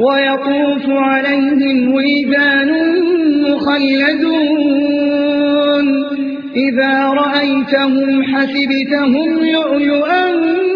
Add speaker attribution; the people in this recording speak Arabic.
Speaker 1: ويطوف عليهم ولدان مخلدون إذا رأيتهم حسبتهم لؤلؤا